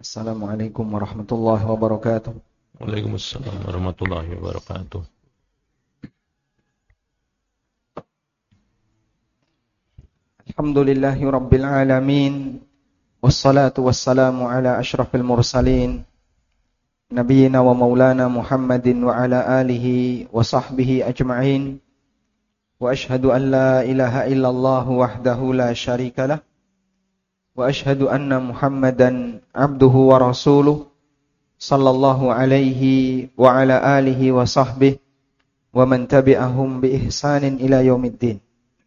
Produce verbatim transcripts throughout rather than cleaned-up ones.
Assalamualaikum warahmatullahi wabarakatuh. Waalaikumsalam warahmatullahi wabarakatuh. Alhamdulillahi rabbil alamin. Wassalatu wassalamu ala ashrafil mursalin, nabiyyina wa maulana Muhammadin wa ala alihi wa sahbihi ajma'in. Wa ashhadu an la ilaha illallah wahdahu la syarikalah. Wa ashhadu anna Muhammadan abduhu wa rasuluh sallallahu alaihi wa ala alihi wa sahbihi wa man tabi'ahum bi ihsanin ila yaumiddin.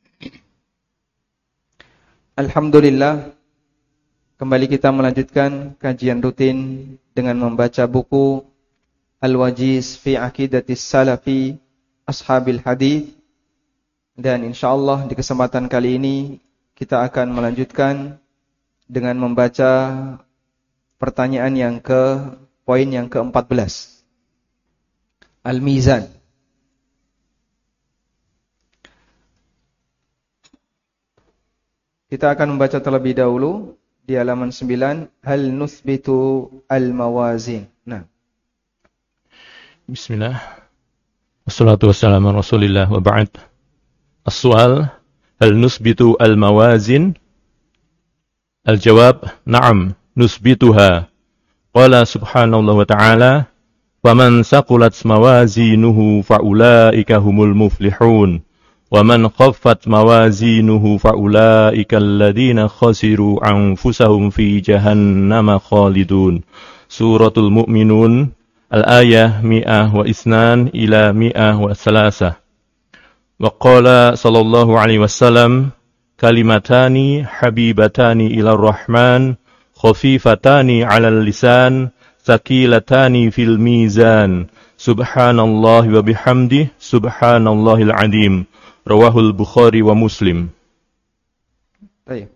Alhamdulillah, kembali kita melanjutkan kajian rutin dengan membaca buku Al-Wajiz fi Aqidatis Salafi Ashabil Hadith. Dan insyaallah di kesempatan kali ini kita akan melanjutkan dengan membaca pertanyaan yang ke poin yang keempat belas. Al-Mizan. Kita akan membaca terlebih dahulu di halaman sembilan, hal nuthbitu al-mawazin. Nah. Bismillah. Wassalatu wassalamu ala Rasulillah wa ba'd. As-su'al, hal nuthbitu al-mawazin? Al-jawab, na'am, nuthbituha. Qala subhanallah wa ta'ala, "Faman saqulat mawazinuhu fa'ulaika humul muflihun." Wa man khaffat mawazinuhu fa'ulaika alladhina khasiru anfusahum fi jahannama khalidun. Suratul Mu'minun, al-ayah mi'ah wa isnan ila mi'ah wa salasah. Wa qala sallallahu alaihi wasallam, kalimatani habibatani ila rahman, khafifatani ala lisan, sakilatani fil mizan. Subhanallahi wa bihamdih, subhanallahil azim. Rawahul Bukhari wa Muslim. Baik.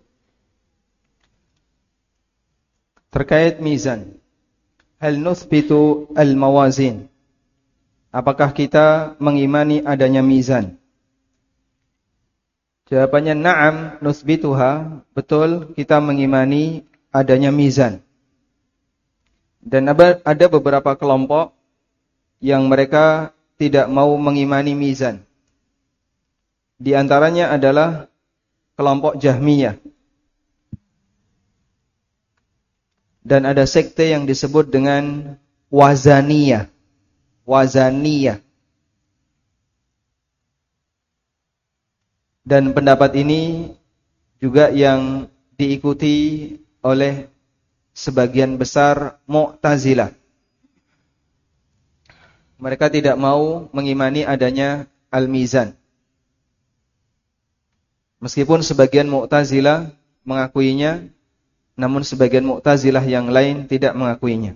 Terkait mizan, hal nuthbitu al-mawazin? Apakah kita mengimani adanya mizan? Jawabannya na'am, nuthbituha. Betul, kita mengimani adanya mizan. Dan ada beberapa kelompok yang mereka tidak mau mengimani mizan. Di antaranya adalah kelompok Jahmiyah. Dan ada sekte yang disebut dengan Wazaniyah. Wazaniyah. Dan pendapat ini juga yang diikuti oleh sebagian besar Mu'tazilah. Mereka tidak mau mengimani adanya al-mizan. Meskipun sebagian Mu'tazilah mengakuinya, namun sebagian Mu'tazilah yang lain tidak mengakuinya.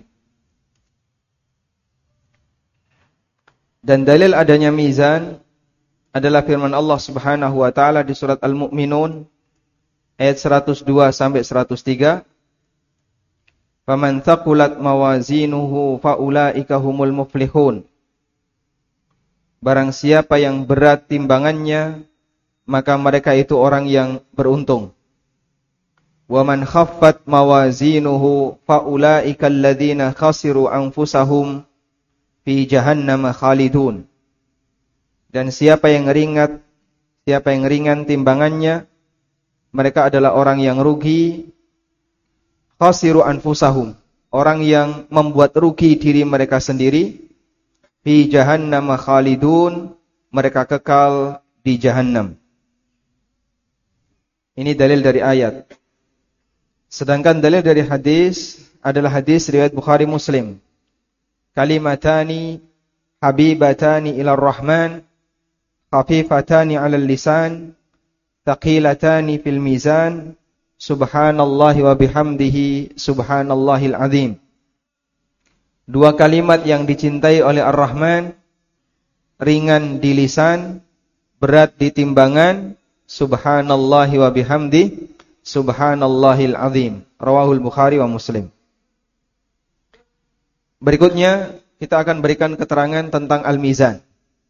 Dan dalil adanya mizan adalah firman Allah Subhanahu wa taala di surat Al-Mu'minun ayat seratus dua sampai seratus tiga. Faman thaqulat mawazinuhu faulaika humul muflihun. Barang siapa yang berat timbangannya, maka mereka itu orang yang beruntung. Wa man khaffat mawazinuhu faulaika alladzina khasiru anfusahum fi jahannam khalidun. Dan siapa yang ringan, siapa yang ringan timbangannya, mereka adalah orang yang rugi. Khasiru anfusahum, orang yang membuat rugi diri mereka sendiri. Fi jahannam khalidun, mereka kekal di jahannam. Ini dalil dari ayat. Sedangkan dalil dari hadis adalah hadis riwayat Bukhari Muslim. Kalimatani habibatani ila rahman, khafifatani ala lisan, thaqilatani fil mizan, subhanallahi wa bihamdihi, subhanallahil azim. Dua kalimat yang dicintai oleh Ar-Rahman, ringan di lisan, berat di timbangan. Subhanallahi wa bihamdi, subhanallahil azim. Rawahul Bukhari wa Muslim. Berikutnya kita akan berikan keterangan tentang al-mizan.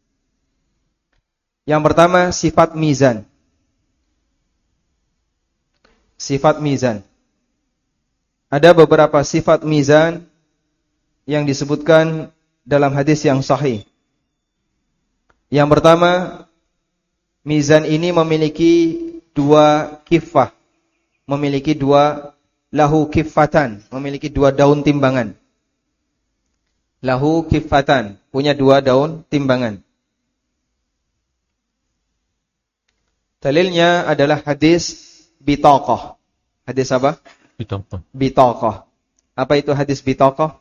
Yang pertama, sifat mizan. Sifat mizan. ada beberapa sifat mizan yang disebutkan dalam hadis yang sahih. Yang pertama, mizan ini memiliki dua kiffah, memiliki dua lahu kiffatan, memiliki dua daun timbangan. Lahu kiffatan, punya dua daun timbangan. Dalilnya adalah hadis bitaqah. Hadis apa? Bitaqah. Bitaqah. Apa itu hadis bitaqah?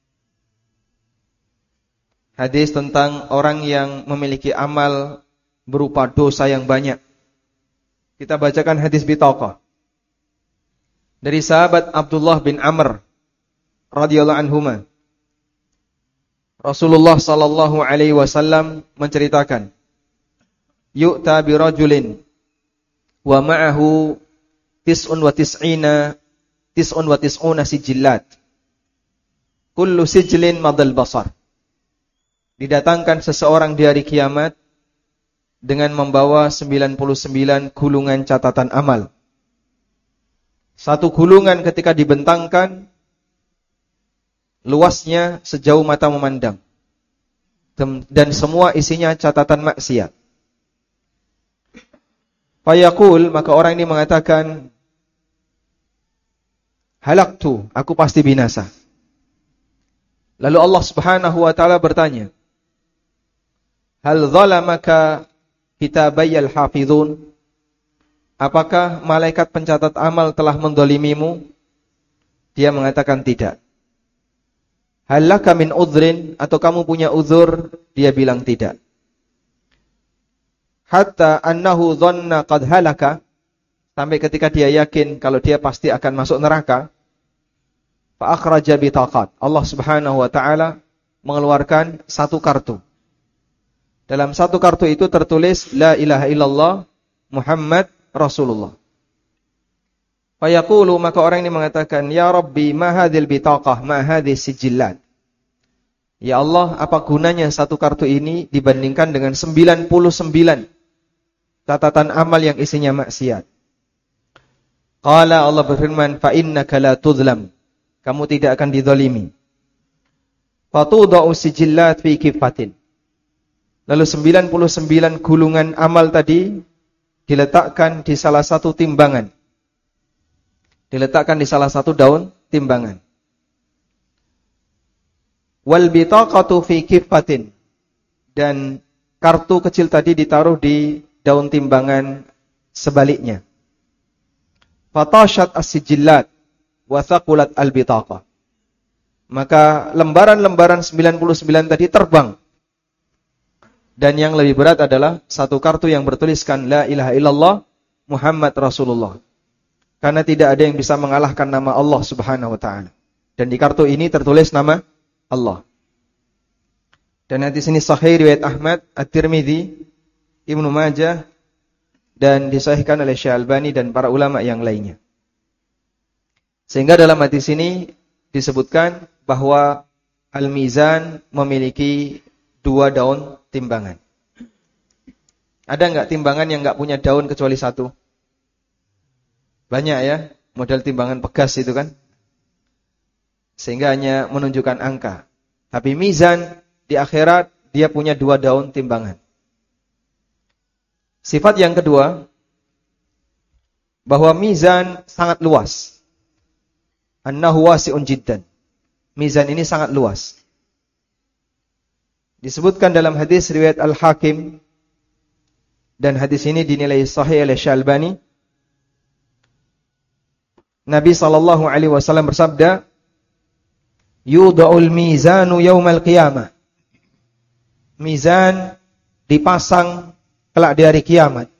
Hadis tentang orang yang memiliki amal berupa dosa yang banyak. Kita bacakan hadis bitaqah. Dari sahabat Abdullah bin Amr radhiyallahu anhuma. Rasulullah sallallahu alaihi wasallam menceritakan, yu'ta bi rajulin wa ma'ahu tis'un wa tis'ina tis'un wa tis'una sijillat. Kullu sijlin madal basar. Didatangkan seseorang di hari kiamat dengan membawa sembilan puluh sembilan gulungan catatan amal. Satu gulungan ketika dibentangkan, luasnya sejauh mata memandang. Dan semua isinya catatan maksiat. Fayaqul, maka orang ini mengatakan, halaktu, aku pasti binasa. Lalu Allah Subhanahu wa taala bertanya, hal zalamaka kitabayal hafizun? Apakah malaikat pencatat amal telah mendolimimu? Dia mengatakan tidak. Hal laka min udhrin? Atau kamu punya uzur? Dia bilang tidak. Hatta annahu dhanna qad halaka, sampai ketika dia yakin kalau dia pasti akan masuk neraka. Fa akhraja bitaqat. Allah Subhanahu wa taala mengeluarkan satu kartu. Dalam satu kartu itu tertulis la ilaha illallah Muhammad Rasulullah. Fayaqulu, maka orang ini mengatakan, ya Rabbi, ma hadhil bitaqah, ma hadhis sijillat. Ya Allah, apa gunanya satu kartu ini dibandingkan dengan sembilan puluh sembilan catatan amal yang isinya maksiat? Qala, Allah berfirman, fa innaka la tudlam. Kamu tidak akan dizalimi. Fatudau sijillat fi kifatin. Lalu sembilan puluh sembilan gulungan amal tadi diletakkan di salah satu timbangan. Diletakkan di salah satu daun timbangan. Wal bitaqatu fi kifatin. Dan kartu kecil tadi ditaruh di daun timbangan sebaliknya. Fatashat as-sijillat wa thaqulat al-bitaqah. Maka lembaran-lembaran sembilan puluh sembilan tadi terbang. Dan yang lebih berat adalah satu kartu yang bertuliskan la ilaha illallah Muhammad Rasulullah. Karena tidak ada yang bisa mengalahkan nama Allah Subhanahu wa taala. Dan di kartu ini tertulis nama Allah. Dan hadis ini sahih riwayat Ahmad, At-Tirmidzi, Ibnu Majah, dan disahihkan oleh Syekh Albani dan para ulama yang lainnya. Sehingga dalam hadis ini disebutkan bahwa al-mizan memiliki dua daun timbangan. Ada enggak timbangan yang enggak punya daun kecuali satu? Banyak ya, model timbangan pegas itu kan. Sehingga hanya menunjukkan angka. Tapi mizan di akhirat dia punya dua daun timbangan. Sifat yang kedua, bahwa mizan sangat luas. Annahu wasi'un jiddan. Mizan ini sangat luas. Disebutkan dalam hadis riwayat Al-Hakim, dan hadis ini dinilai sahih oleh Syekh Albani. Nabi sallallahu alaihi wasallam bersabda, yudha'ul mizanu yaumal qiyamah. Mizan dipasang kelak di hari kiamat.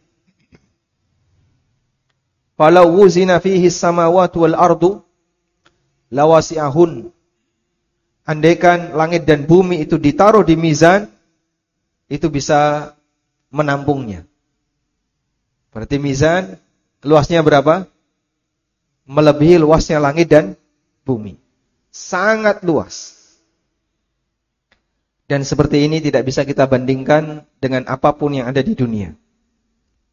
Falau wuzina fihi as-samawati wal ardu lawasi'ahun. Andaikan langit dan bumi itu ditaruh di mizan, itu bisa menampungnya. Berarti mizan luasnya berapa? Melebihi luasnya langit dan bumi. Sangat luas. Dan seperti ini tidak bisa kita bandingkan dengan apapun yang ada di dunia.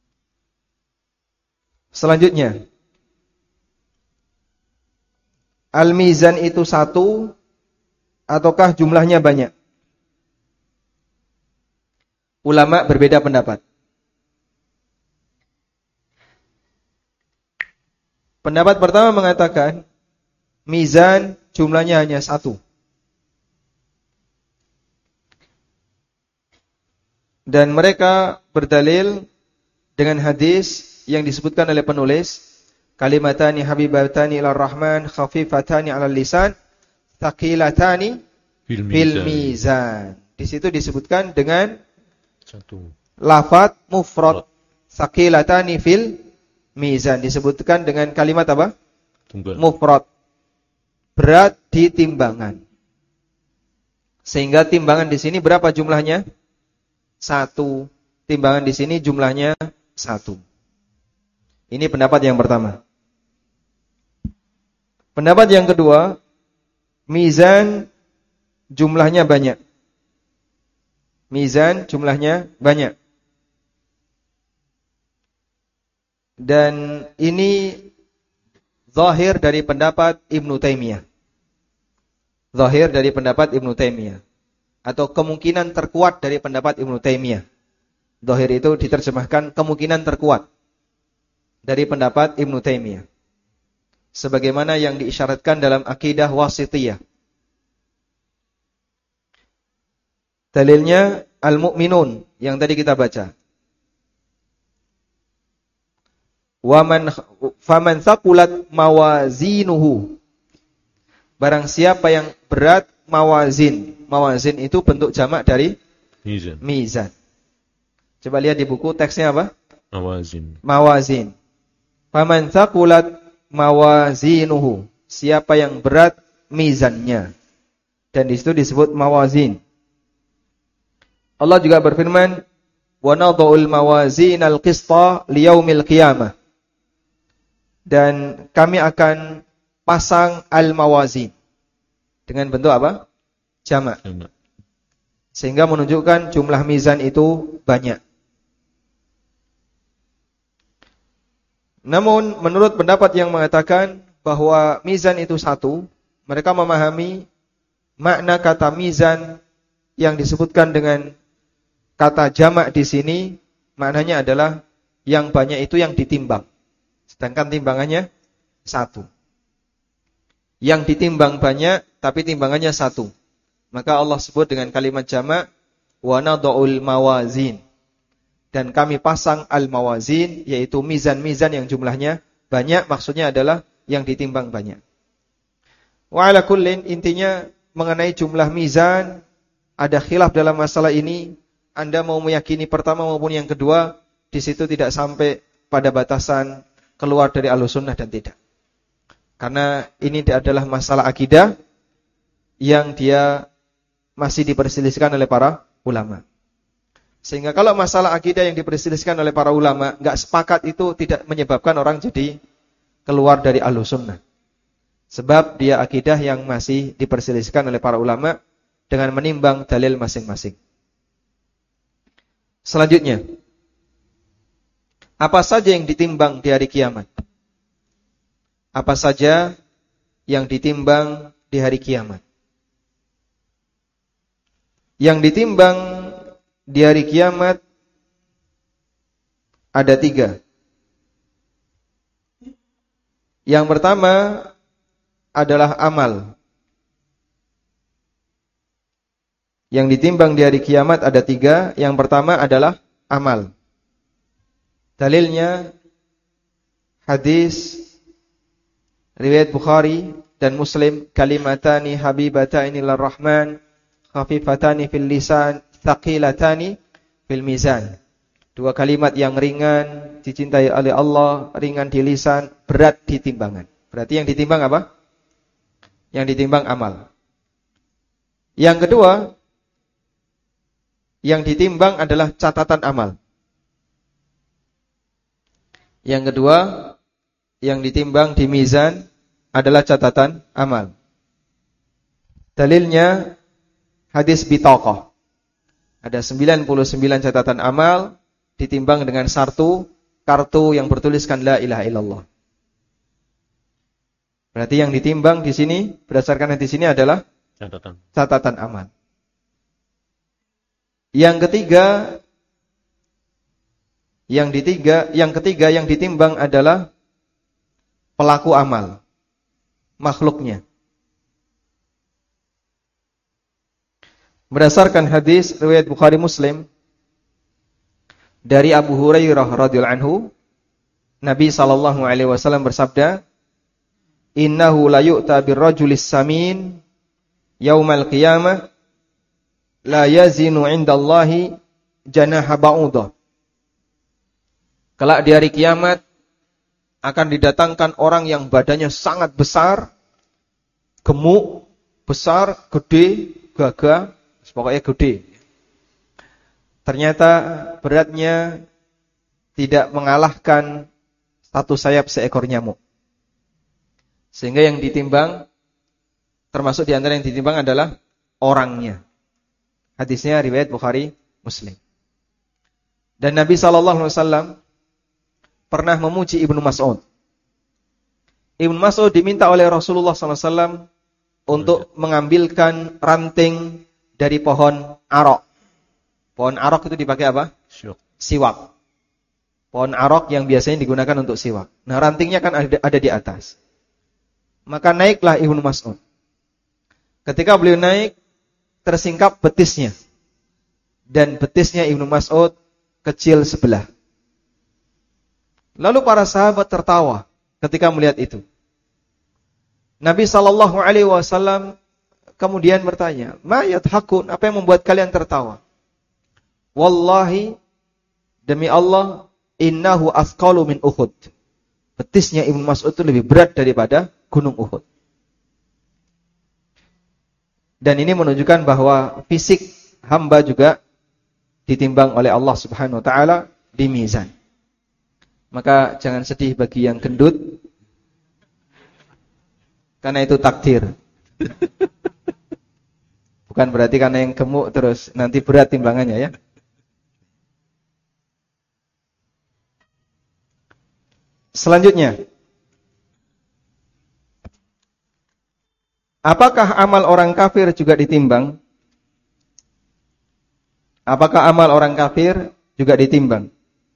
Selanjutnya, al-mizan itu satu ataukah jumlahnya banyak? Ulama berbeda pendapat. Pendapat pertama mengatakan mizan jumlahnya hanya satu. Dan mereka berdalil dengan hadis yang disebutkan oleh penulis, kalimatani habibatani ilar rahman khafifatani 'alal lisan thaqilatani fil mizan. mizan. Di situ disebutkan dengan satu lafaz mufrad, thaqilatani fil mizan, disebutkan dengan kalimat apa? Tunggal. Mufrad. Berat di timbangan. Sehingga timbangan di sini berapa jumlahnya? Satu. Timbangan di sini jumlahnya satu. Ini pendapat yang pertama. Pendapat yang kedua, mizan jumlahnya banyak. Mizan jumlahnya banyak. Dan ini zahir dari pendapat Ibnu Taimiyah. Zahir dari pendapat Ibnu Taimiyah. Atau kemungkinan terkuat dari pendapat Ibnu Taimiyah. Zahir itu diterjemahkan kemungkinan terkuat dari pendapat Ibnu Taimiyah. Sebagaimana yang diisyaratkan dalam akidah wasitiyah. Dalilnya Al-Mu'minun yang tadi kita baca. Waman faman thaqulat mawazinuhu. Barang siapa yang berat mawazin. Mawazin itu bentuk jamak dari mizan. Mizan. Coba lihat di buku teksnya apa? Mawazin. Mawazin. Faman thaqulat mawazinuhu. Siapa yang berat mizannya. Dan di situ disebut mawazin. Allah juga berfirman, "Wa nadha'ul mawazinal qista liyaumil qiyamah." Dan kami akan pasang al-mawazin. Dengan bentuk apa? Jamak. Sehingga menunjukkan jumlah mizan itu banyak. Namun menurut pendapat yang mengatakan bahwa mizan itu satu, mereka memahami makna kata mizan yang disebutkan dengan kata jamak di sini, maknanya adalah yang banyak itu yang ditimbang. Sedangkan timbangannya satu. Yang ditimbang banyak, tapi timbangannya satu. Maka Allah sebut dengan kalimat jamak, wa nadha'ul mawazin. Dan kami pasang al-mawazin, yaitu mizan-mizan yang jumlahnya banyak, maksudnya adalah yang ditimbang banyak. Wa ala kullin, intinya mengenai jumlah mizan, ada khilaf dalam masalah ini. Anda mau meyakini pertama maupun yang kedua, di situ tidak sampai pada batasan keluar dari Ahlussunnah dan tidak. Karena ini adalah masalah akidah yang dia masih diperselisihkan oleh para ulama. Sehingga kalau masalah akidah yang diperselisihkan oleh para ulama enggak sepakat, itu tidak menyebabkan orang jadi keluar dari Ahlussunnah. Sebab dia akidah yang masih diperselisihkan oleh para ulama dengan menimbang dalil masing-masing. Selanjutnya, apa saja yang ditimbang di hari kiamat? Apa saja yang ditimbang di hari kiamat? Yang ditimbang di hari kiamat ada tiga. Yang pertama adalah amal. Yang ditimbang di hari kiamat ada tiga. Yang pertama adalah amal. Dalilnya hadis riwayat Bukhari dan Muslim, kalimatani habibatani ilar rahman khafifatani fil lisan thaqilatani fil mizan. Dua kalimat yang ringan dicintai oleh Allah, ringan di lisan, berat di timbangan. Berarti yang ditimbang apa? Yang ditimbang amal. Yang kedua, yang ditimbang adalah catatan amal. Yang kedua, yang ditimbang di mizan adalah catatan amal. Dalilnya hadis bitaqah. Ada sembilan puluh sembilan catatan amal ditimbang dengan satu kartu yang bertuliskan la ilaha illallah. Berarti yang ditimbang di sini berdasarkan hadis ini adalah catatan. Catatan amal. Yang ketiga, yang ketiga, yang ketiga yang ditimbang adalah pelaku amal, makhluknya. Berdasarkan hadis riwayat Bukhari Muslim dari Abu Hurairah radhiyallahu anhu, Nabi sallallahu alaihi wasallam bersabda, "Innahu la yu'ta birrajulis samin yaumal qiyamah la yazinu 'indallahi janaha ba'udah." Kelak di hari kiamat akan didatangkan orang yang badannya sangat besar, gemuk, besar, gede, gagah, pokoknya gede. Ternyata beratnya tidak mengalahkan satu sayap seekor nyamuk. Sehingga yang ditimbang, termasuk di antara yang ditimbang adalah orangnya. Hadisnya riwayat Bukhari Muslim. Dan Nabi sallallahu alaihi wasallam pernah memuji Ibnu Mas'ud. Ibnu Mas'ud diminta oleh Rasulullah sallallahu alaihi wasallam untuk mengambilkan ranting dari pohon arok. Pohon arok itu dipakai apa? Siwak. Pohon arok yang biasanya digunakan untuk siwak. Nah, rantingnya kan ada, ada di atas. Maka naiklah Ibnu Mas'ud. Ketika beliau naik, tersingkap betisnya. Dan betisnya Ibnu Mas'ud kecil sebelah. Lalu para sahabat tertawa ketika melihat itu. Nabi sallallahu alaihi wasallam kemudian bertanya, "Ma yadhakun? Apa yang membuat kalian tertawa?" "Wallahi, demi Allah, innahu asqalu min Uhud." Betisnya Ibnu Mas'ud itu lebih berat daripada Gunung Uhud. Dan ini menunjukkan bahwa fisik hamba juga ditimbang oleh Allah Subhanahu wa taala di mizan. Maka jangan sedih bagi yang gendut, karena itu takdir. Bukan berarti karena yang gemuk terus nanti berat timbangannya ya. Selanjutnya, apakah amal orang kafir juga ditimbang? Apakah amal orang kafir juga ditimbang?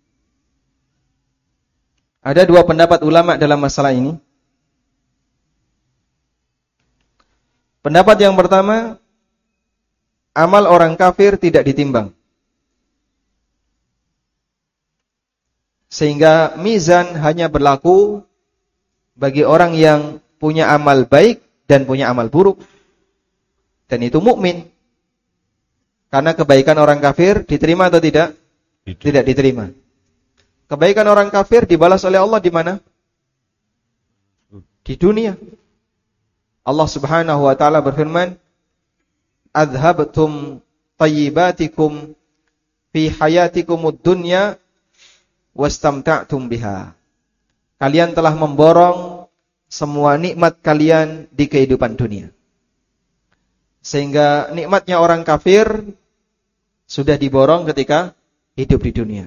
Ada dua pendapat ulama dalam masalah ini. Pendapat yang pertama, amal orang kafir tidak ditimbang. Sehingga mizan hanya berlaku bagi orang yang punya amal baik dan punya amal buruk. Dan itu mukmin. Karena kebaikan orang kafir diterima atau tidak? Itu. Tidak diterima. Kebaikan orang kafir dibalas oleh Allah di mana? Di dunia. Allah Subhanahu wa taala berfirman, "Adhabtum tayyibatikum fi hayatikumud dunya wastamta'tum biha." Kalian telah memborong semua nikmat kalian di kehidupan dunia. Sehingga nikmatnya orang kafir sudah diborong ketika hidup di dunia.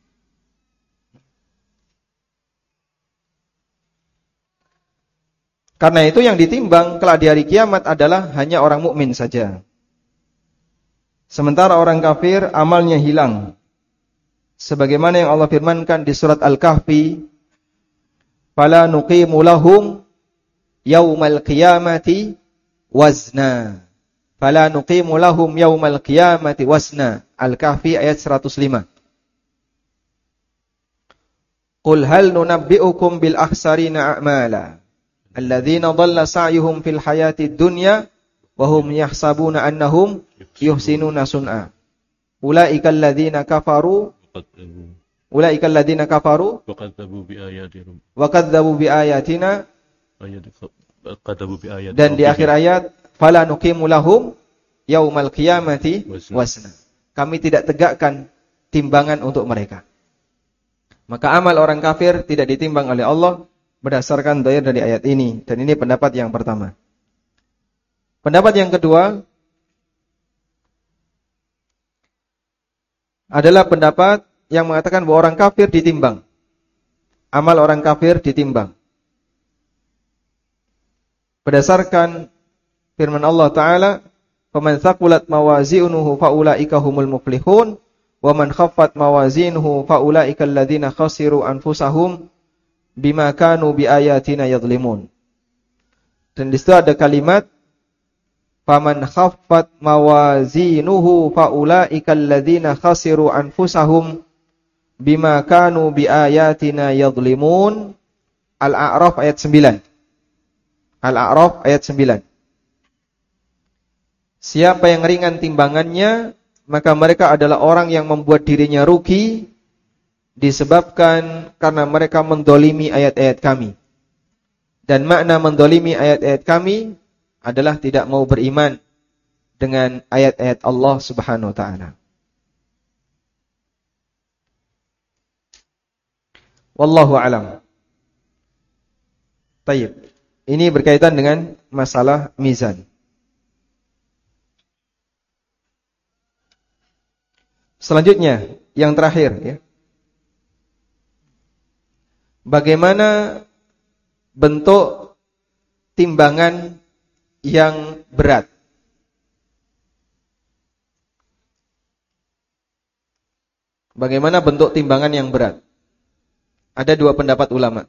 Karena itu yang ditimbang kelak di hari kiamat adalah hanya orang mukmin saja. Sementara orang kafir amalnya hilang. Sebagaimana yang Allah firmankan di surat Al-Kahfi, "Fala nuqimu lahum yaumal qiyamati wazna." Fala nuqimu lahum yaumal qiyamati wazna. Al-Kahfi ayat seratus lima. Qul hal nunabbi'ukum bil akhsarina a'mala alladzina dhalla sa'yuhum fil hayatid dunya wa hum yahsabuna annahum yuhsinuna sun'a. Ulaika alladzina kafaru Ulaika alladzina kafaru wa kadzdzabu bi ayatina wa kadzdzabu bi ayatina dan di akhir ayat fala nuqimu lahum yaumal qiyamati wazna. Kami tidak tegakkan timbangan untuk mereka. Maka amal orang kafir tidak ditimbang oleh Allah berdasarkan dalil dari ayat ini. Dan ini pendapat yang pertama. Pendapat yang kedua adalah pendapat yang mengatakan bahwa orang kafir ditimbang. Amal orang kafir ditimbang. berdasarkan firman Allah Ta'ala, "Faman thaqulat mawazinuhu faulaika humul muflihun, wa man khaffat mawazinuhu faulaika alladziina khasiru anfusahum bima kanu biayatina yadhlimun." Dan di situ ada kalimat faman khaffat mawazinuhu faulaika alladziina khasiru anfusahum bima kanu biayatina yadhlimun. Al-A'raf ayat sembilan. Al-A'raf ayat sembilan. Siapa yang ringan timbangannya, maka mereka adalah orang yang membuat dirinya rugi disebabkan karena mereka mendolimi ayat-ayat kami. Dan makna mendolimi ayat-ayat kami adalah tidak mau beriman dengan ayat-ayat Allah Subhanahu wa taala. Wallahu a'lam. Baik. Ini berkaitan dengan masalah mizan. Selanjutnya, yang terakhir ya. Bagaimana bentuk timbangan yang berat? Bagaimana bentuk timbangan yang berat? Ada dua pendapat ulama.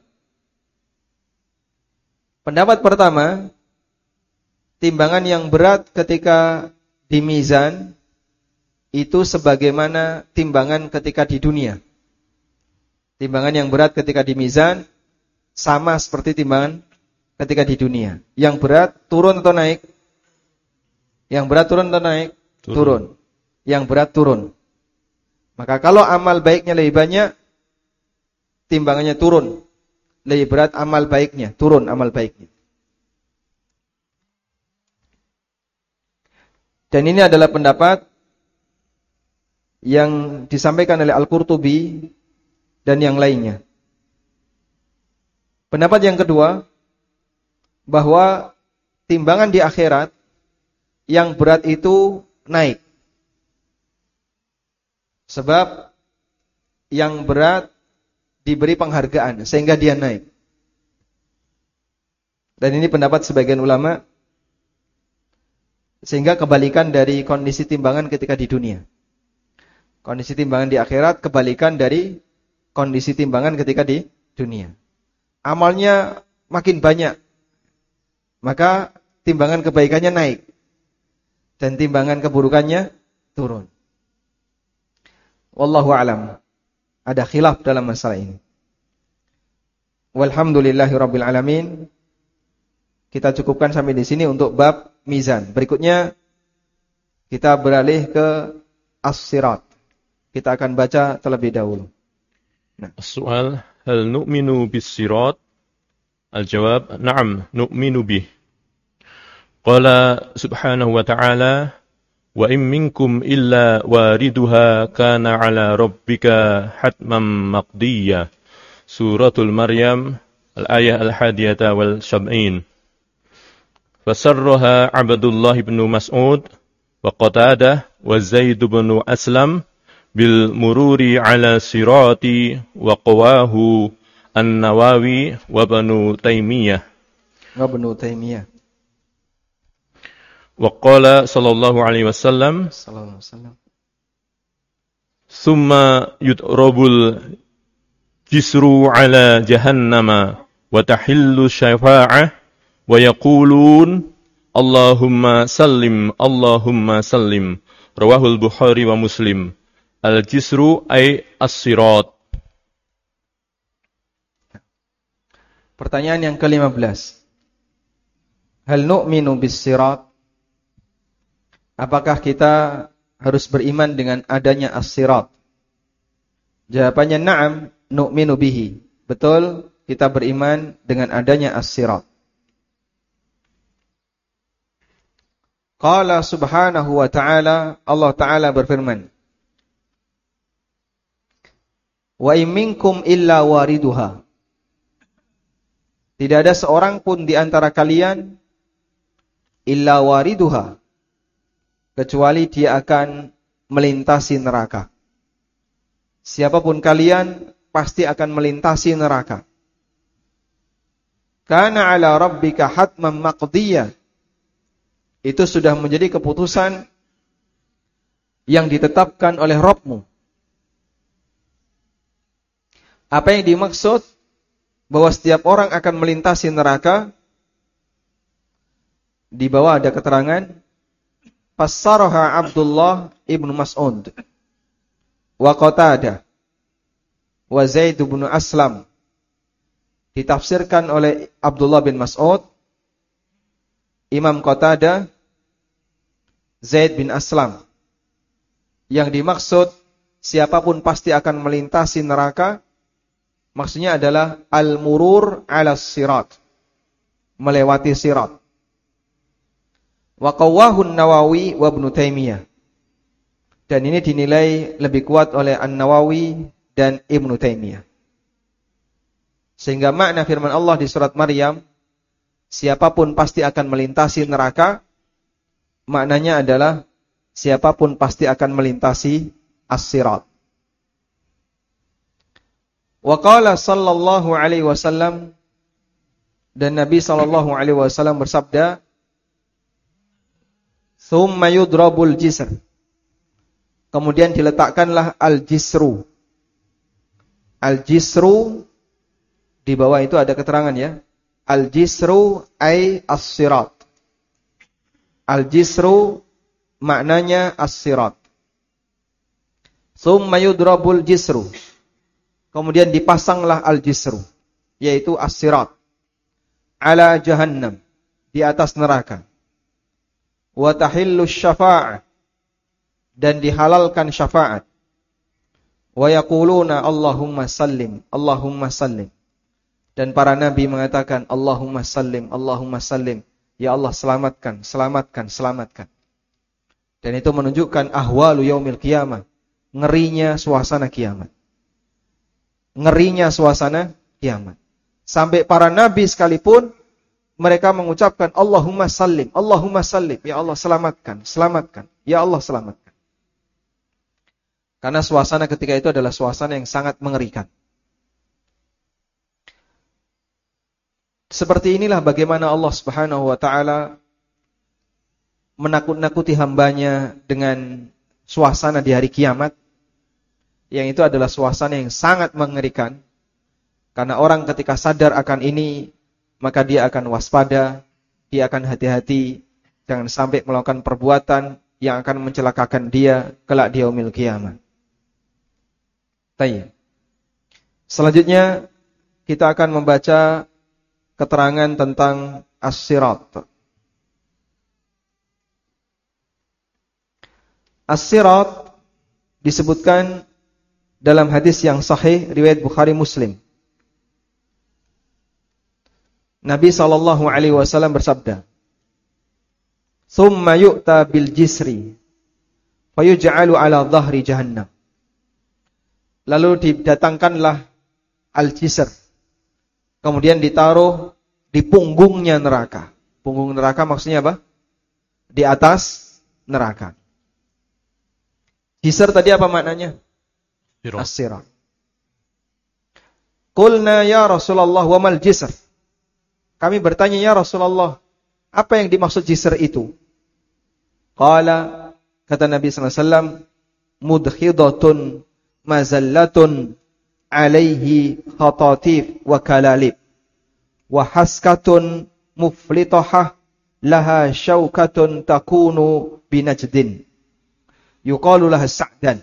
Pendapat pertama, timbangan yang berat ketika di mizan itu sebagaimana timbangan ketika di dunia. Timbangan yang berat ketika di mizan sama seperti timbangan ketika di dunia. Yang berat turun atau naik? Yang berat turun atau naik? Turun. turun. Yang berat turun. Maka kalau amal baiknya lebih banyak, timbangannya turun. Lebih berat amal baiknya, turun amal baiknya. Dan ini adalah pendapat yang disampaikan oleh Al-Qurtubi dan yang lainnya. Pendapat yang kedua, bahwa timbangan di akhirat yang berat itu naik. Sebab yang berat diberi penghargaan sehingga dia naik. Dan ini pendapat sebagian ulama, sehingga kebalikan dari kondisi timbangan ketika di dunia. Kondisi timbangan di akhirat kebalikan dari kondisi timbangan ketika di dunia. Amalnya makin banyak, maka timbangan kebaikannya naik dan timbangan keburukannya turun. Wallahu a'lam. Ada khilaf dalam masalah ini. Walhamdulillahirabbil alamin. Kita cukupkan sampai di sini untuk bab mizan. Berikutnya kita beralih ke as-sirat. Kita akan baca terlebih dahulu. Nah. Soal, hal nu'minu bis-sirat? Al-jawab, na'am, nu'minu bih. Qala subhanahu wa ta'ala, wa in minkum illa wariduha kana ala rabbika hatman maqdiyya. Suratul Maryam, al-ayah al-hadiyata wal sab'in. Fasarraha Abdullah ibn Mas'ud wa Qatadah wa Zaid ibn Aslam bil mururi ala sirati wa qawahu an-Nawawi wa Ibnu Taimiyah. Wa Ibnu Taimiyah. Wa qala sallallahu alaihi wasallam sallallahu alaihi wasallam summa yudrabul jisru ala jahannama wa tahillu syafa'ah wa yaqulun Allahumma sallim Allahumma sallim. Rawahul Bukhari wa Muslim. Al-jisru ay as-sirat. Pertanyaan yang kelima belas. Hal nu'minu bis-sirat? Apakah kita harus beriman dengan adanya as-sirat? Jawabannya na'am, nu'minu bihi. Betul, kita beriman dengan adanya as-sirat. Qala subhanahu wa ta'ala, Allah ta'ala berfirman, wa in minkum illa wariduha. Tidak ada seorang pun di antara kalian illa wariduha, kecuali dia akan melintasi neraka. Siapapun kalian pasti akan melintasi neraka. kana 'ala rabbika hatman maqdiyya. Itu sudah menjadi keputusan yang ditetapkan oleh Rabbmu. Apa yang dimaksud? Bahwa setiap orang akan melintasi neraka. Di bawah ada keterangan, fassaraha Abdullah ibnu Mas'ud wa Qatadah wa Zaid bin Aslam. Ditafsirkan oleh Abdullah bin Mas'ud, Imam Qatadah, Zaid bin Aslam. Yang dimaksud siapapun pasti akan melintasi neraka, maksudnya adalah al-murur 'ala sirat, melewati sirat. Wa qawwahu an-Nawawi wa Ibnu Taimiyah. Dan ini dinilai lebih kuat oleh An-Nawawi dan Ibnu Taimiyah. Sehingga makna firman Allah di surat Maryam, siapapun pasti akan melintasi neraka, maknanya adalah siapapun pasti akan melintasi as-sirat. Wa qala sallallahu alaihi wasallam, dan Nabi sallallahu alaihi wasallam bersabda, "Tsumma yudrabul jisr." Kemudian diletakkanlah al-jisru. Al-jisru di bawah itu ada keterangan ya. Al-jisru ay as-sirat. Al-jisru maknanya as-sirat. Tsumma yudrabul jisru. Kemudian dipasanglah al-jisru, yaitu as-sirat, ala jahannam, di atas neraka. Wa tahillu syafa'ah, dan dihalalkan syafaat. Wa yaquluna Allahumma sallim, Allahumma sallim. Dan para nabi mengatakan Allahumma sallim, Allahumma sallim. Ya Allah selamatkan, selamatkan, selamatkan. Dan itu menunjukkan ahwalu yaumil qiyamah, ngerinya suasana kiamat. Ngerinya suasana kiamat. Sampai para nabi sekalipun mereka mengucapkan Allahumma sallim, Allahumma sallim. Ya Allah selamatkan, selamatkan. Ya Allah selamatkan. Karena suasana ketika itu adalah suasana yang sangat mengerikan. Seperti inilah bagaimana Allah Subhanahu wa taala menakut-nakuti hambanya dengan suasana di hari kiamat, yang itu adalah suasana yang sangat mengerikan. Karena orang ketika sadar akan ini, maka dia akan waspada, dia akan hati-hati, jangan sampai melakukan perbuatan yang akan mencelakakan dia kelak di yaumil qiyamah. Baik. Selanjutnya kita akan membaca keterangan tentang as-sirat. As-sirat disebutkan dalam hadis yang sahih riwayat Bukhari Muslim. Nabi sallallahu alaihi wasallam bersabda, "Tsumma yu'ta bil jisri fa yuj'alu 'ala dhahri jahannam." Lalu didatangkanlah al-jisr. Kemudian ditaruh di punggungnya neraka. Punggung neraka maksudnya apa? Di atas neraka. Jisr tadi apa maknanya? As-sirat. Qulna ya Rasulullah wa mal jisr? Kami bertanya, ya Rasulullah, apa yang dimaksud jisr itu? Qala, kata Nabi sallallahu alaihi wasallam, mudkhidatun mazallatun alaihi khatatif wa kalalib wa haskatun muflitahah laha syaukatun takunu binajdin yuqalu laha sa'dan.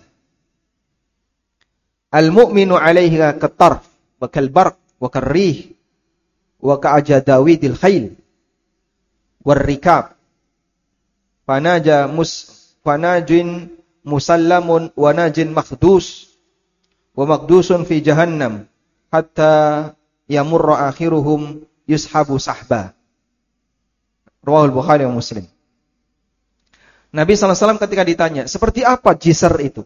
Al-mu'minu alaiha katarf wa kalbarq wa karrih wa ka'ajadawidil khayl warrikab fanaja mus fanajin musallamun wa najin makhdus wa makdusun fi jahannam hatta yamurra akhiruhum yushabu sahba. Rawahul Bukhari wa Muslim. Nabi sallallahu alaihi wasallam ketika ditanya, seperti apa jisr itu?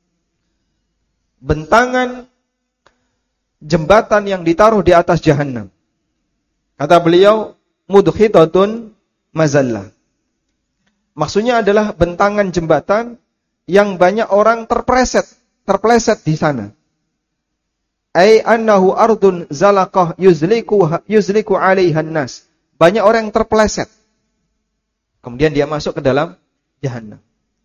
Bentangan jembatan yang ditaruh di atas jahannam. Kata beliau, mudkhidatun mazallah. Maksudnya adalah bentangan jembatan yang banyak orang terpleset, terpleset di sana. Ai annahu ardun zalaqah yuzliku yuzliku 'alaiha an-nas. Banyak orang yang terpeleset. Kemudian dia masuk ke dalam jahannam.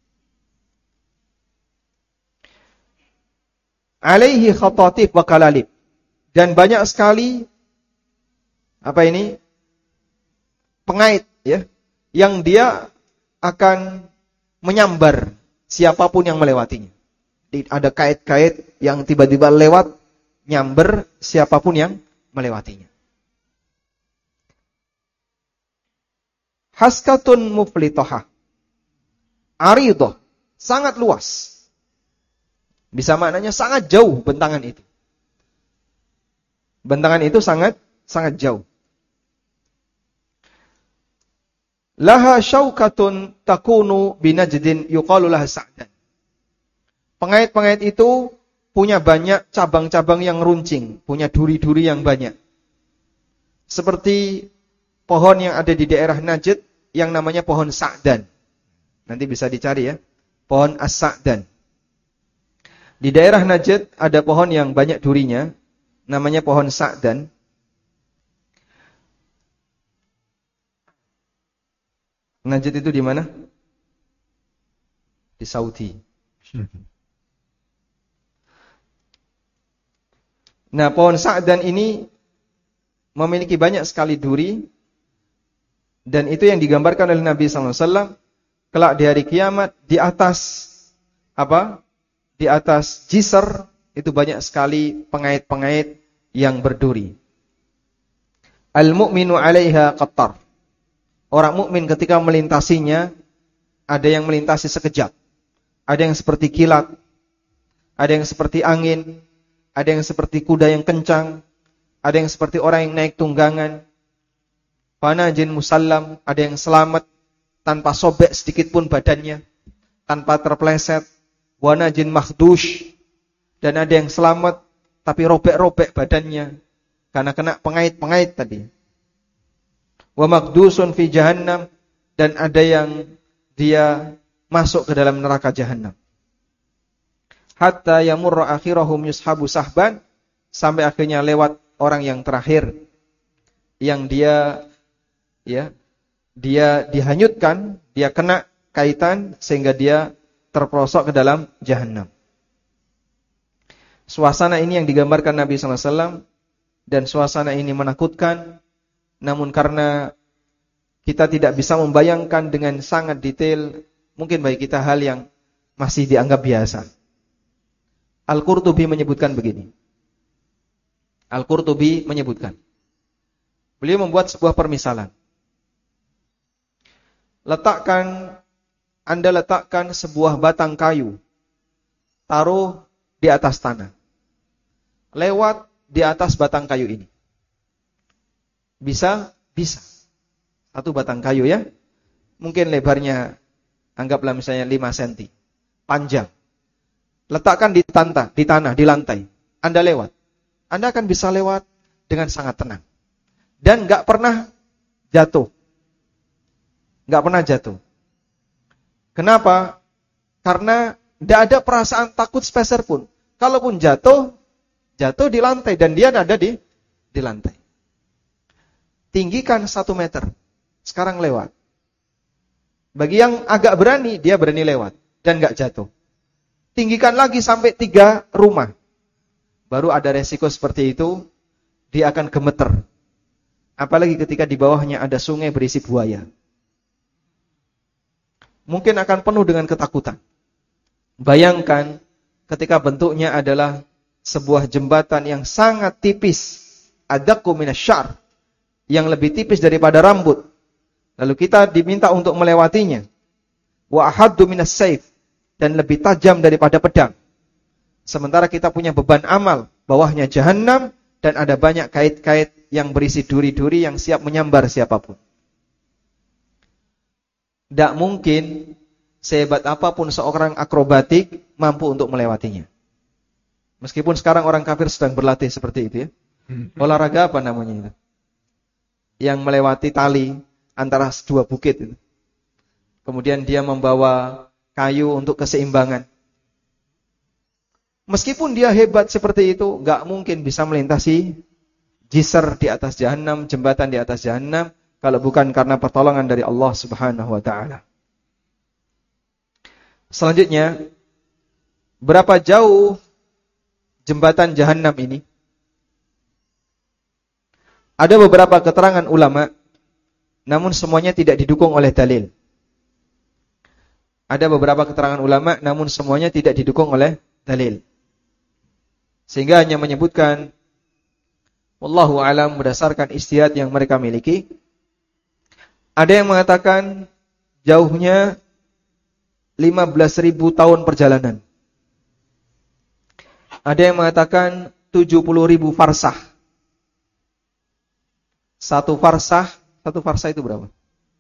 Alaihi khatatif wa kalalib. Dan banyak sekali apa ini? Pengait ya, yang dia akan menyambar siapapun yang melewatinya. Ada kait-kait yang tiba-tiba lewat nyamber siapapun yang melewatinya. Haskatun muflitohah. Aridoh. Sangat luas. Bisa maknanya sangat jauh bentangan itu. Bentangan itu sangat sangat jauh. Laha syaukatun takunu binajdin yuqalu laha sa'dan. Pengait-pengait itu punya banyak cabang-cabang yang runcing, punya duri-duri yang banyak. Seperti pohon yang ada di daerah Najd yang namanya pohon Sa'dan. Nanti bisa dicari ya, pohon As-Sa'dan. Di daerah Najd ada pohon yang banyak durinya, namanya pohon Sa'dan. Najd itu di mana? Di Saudi. Nah, pohon Sa'dan ini memiliki banyak sekali duri, dan itu yang digambarkan oleh Nabi sallallahu alaihi wasallam kelak di hari kiamat di atas apa? Di atas jisr itu banyak sekali pengait-pengait yang berduri. Al-mu'minu 'alaiha qattar. Orang mukmin ketika melintasinya ada yang melintasi sekejap. Ada yang seperti kilat, ada yang seperti angin, ada yang seperti kuda yang kencang, ada yang seperti orang yang naik tunggangan. Fanajin musallam, ada yang selamat tanpa sobek sedikit pun badannya, tanpa terpeleset. Wanajin makhdush, dan ada yang selamat tapi robek-robek badannya karena kena pengait-pengait tadi. Wa makdusun fi jahannam, dan ada yang dia masuk ke dalam neraka jahannam. Hatta yamurra akhirahum yushabu sahban, sampai akhirnya lewat orang yang terakhir yang dia ya dia dihanyutkan, dia kena kaitan sehingga dia terperosok ke dalam jahannam. Suasana ini yang digambarkan Nabi sallallahu alaihi wasallam, dan suasana ini menakutkan. Namun karena kita tidak bisa membayangkan dengan sangat detail, mungkin bagi kita hal yang masih dianggap biasa. Al-Qurtubi menyebutkan begini. Al-Qurtubi menyebutkan. Beliau membuat sebuah permisalan. Letakkan, Anda letakkan sebuah batang kayu, taruh di atas tanah. Lewat di atas batang kayu ini. Bisa? Bisa. Satu batang kayu ya. Mungkin lebarnya, anggaplah misalnya lima sentimeter. Panjang. Letakkan di tanah, di tanah, di lantai. Anda lewat. Anda akan bisa lewat dengan sangat tenang. Dan gak pernah jatuh. Gak pernah jatuh. Kenapa? Karena tidak ada perasaan takut sepeser pun. Kalaupun jatuh, jatuh di lantai dan dia ada di di lantai. Tinggikan satu meter. Sekarang lewat. Bagi yang agak berani, dia berani lewat dan gak jatuh. Tinggikan lagi sampai tiga rumah. Baru ada resiko seperti itu, dia akan gemeter. Apalagi ketika di bawahnya ada sungai berisi buaya. Mungkin akan penuh dengan ketakutan. Bayangkan ketika bentuknya adalah sebuah jembatan yang sangat tipis, adaqqu minasy'ar, yang lebih tipis daripada rambut. Lalu kita diminta untuk melewatinya. Wa ahaddu minas saif, dan lebih tajam daripada pedang. Sementara kita punya beban amal, bawahnya jahannam, dan ada banyak kait-kait yang berisi duri-duri yang siap menyambar siapapun. Tidak mungkin sehebat apapun seorang akrobatik mampu untuk melewatinya. Meskipun sekarang orang kafir sedang berlatih seperti itu ya. Olahraga apa namanya itu? Yang melewati tali antara dua bukit itu. Kemudian dia membawa kayu untuk keseimbangan. Meskipun dia hebat seperti itu, gak mungkin bisa melintasi jisr di atas Jahannam, jembatan di atas Jahannam, kalau bukan karena pertolongan dari Allah Subhanahu wa taala. Selanjutnya, berapa jauh jembatan Jahannam ini? Ada beberapa keterangan ulama, namun semuanya tidak didukung oleh dalil. Ada beberapa keterangan ulama, namun semuanya tidak didukung oleh dalil. Sehingga hanya menyebutkan wallahu alam berdasarkan ijtihad yang mereka miliki. Ada yang mengatakan jauhnya lima belas ribu tahun perjalanan. Ada yang mengatakan tujuh puluh ribu farsah. Satu farsah, satu farsah itu berapa?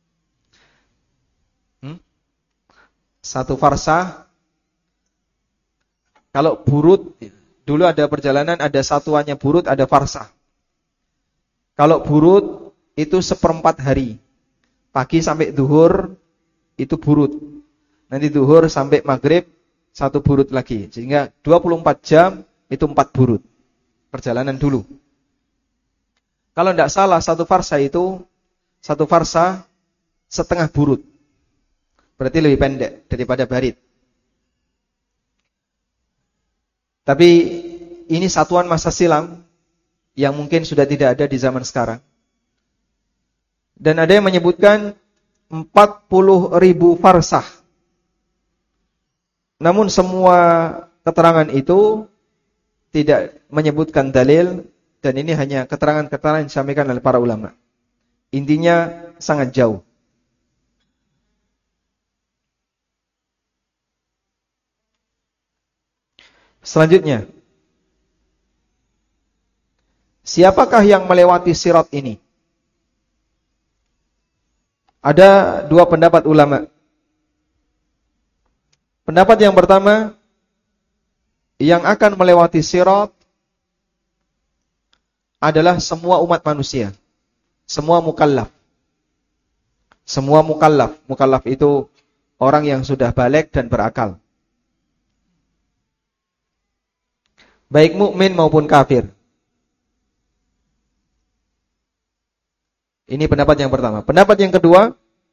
Hmm? Satu farsah, kalau burut, dulu ada perjalanan, ada satuannya burut, ada farsah. Kalau burut itu seperempat hari, pagi sampai duhur itu burut. Nanti duhur sampai maghrib satu burut lagi, sehingga dua puluh empat jam itu empat burut perjalanan dulu. Kalau tidak salah satu farsa itu satu farsa setengah burut, berarti lebih pendek daripada barit. Tapi ini satuan masa silam yang mungkin sudah tidak ada di zaman sekarang. Dan ada yang menyebutkan empat puluh ribu farsah. Namun semua keterangan itu tidak menyebutkan dalil, dan ini hanya keterangan-keterangan yang disampaikan oleh para ulama. Intinya sangat jauh. Selanjutnya, siapakah yang melewati sirat ini? Ada dua pendapat ulama. Pendapat yang pertama, yang akan melewati sirat adalah semua umat manusia, semua mukallaf. Semua mukallaf, mukallaf itu orang yang sudah baligh dan berakal, baik mukmin maupun kafir. Ini pendapat yang pertama. Pendapat yang kedua,